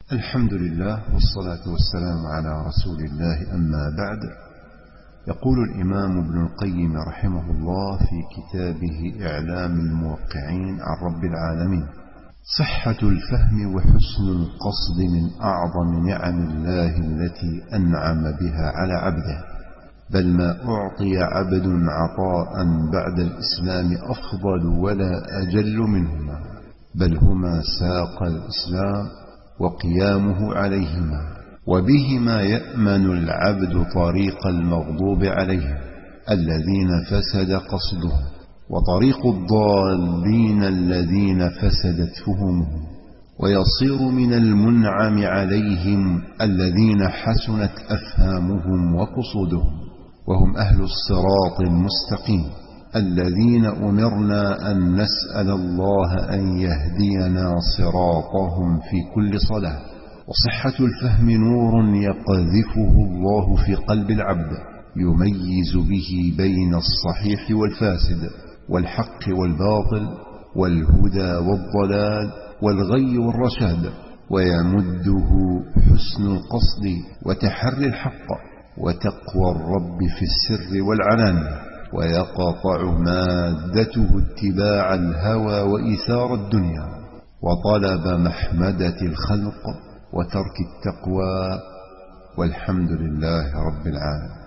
الحمد لله والصلاة والسلام على رسول الله، أما بعد. يقول الإمام ابن القيم رحمه الله في كتابه إعلام الموقعين عن رب العالمين: صحة الفهم وحسن القصد من أعظم نعم الله التي أنعم بها على عبده، بل ما أعطي عبد عطاء بعد الإسلام أفضل ولا أجل منهما، بل هما ساق الإسلام وقيامه عليهما، وبهما يأمن العبد طريق المغضوب عليهم الذين فسد قصدهم، وطريق الضالين الذين فسدت فهمهم، ويصير من المنعم عليهم الذين حسنت أفهامهم وقصودهم، وهم أهل الصراط المستقيم الذين أمرنا أن نسأل الله أن يهدينا صراطهم في كل صلاة. وصحة الفهم نور يقذفه الله في قلب العبد، يميز به بين الصحيح والفاسد، والحق والباطل، والهدى والضلال، والغي والرشاد، ويمده حسن القصد وتحري الحق وتقوى الرب في السر والعلانية، ويقطع مادته اتباع الهوى وإيثار الدنيا وطلب محمدة الخلق وترك التقوى، والحمد لله رب العالمين.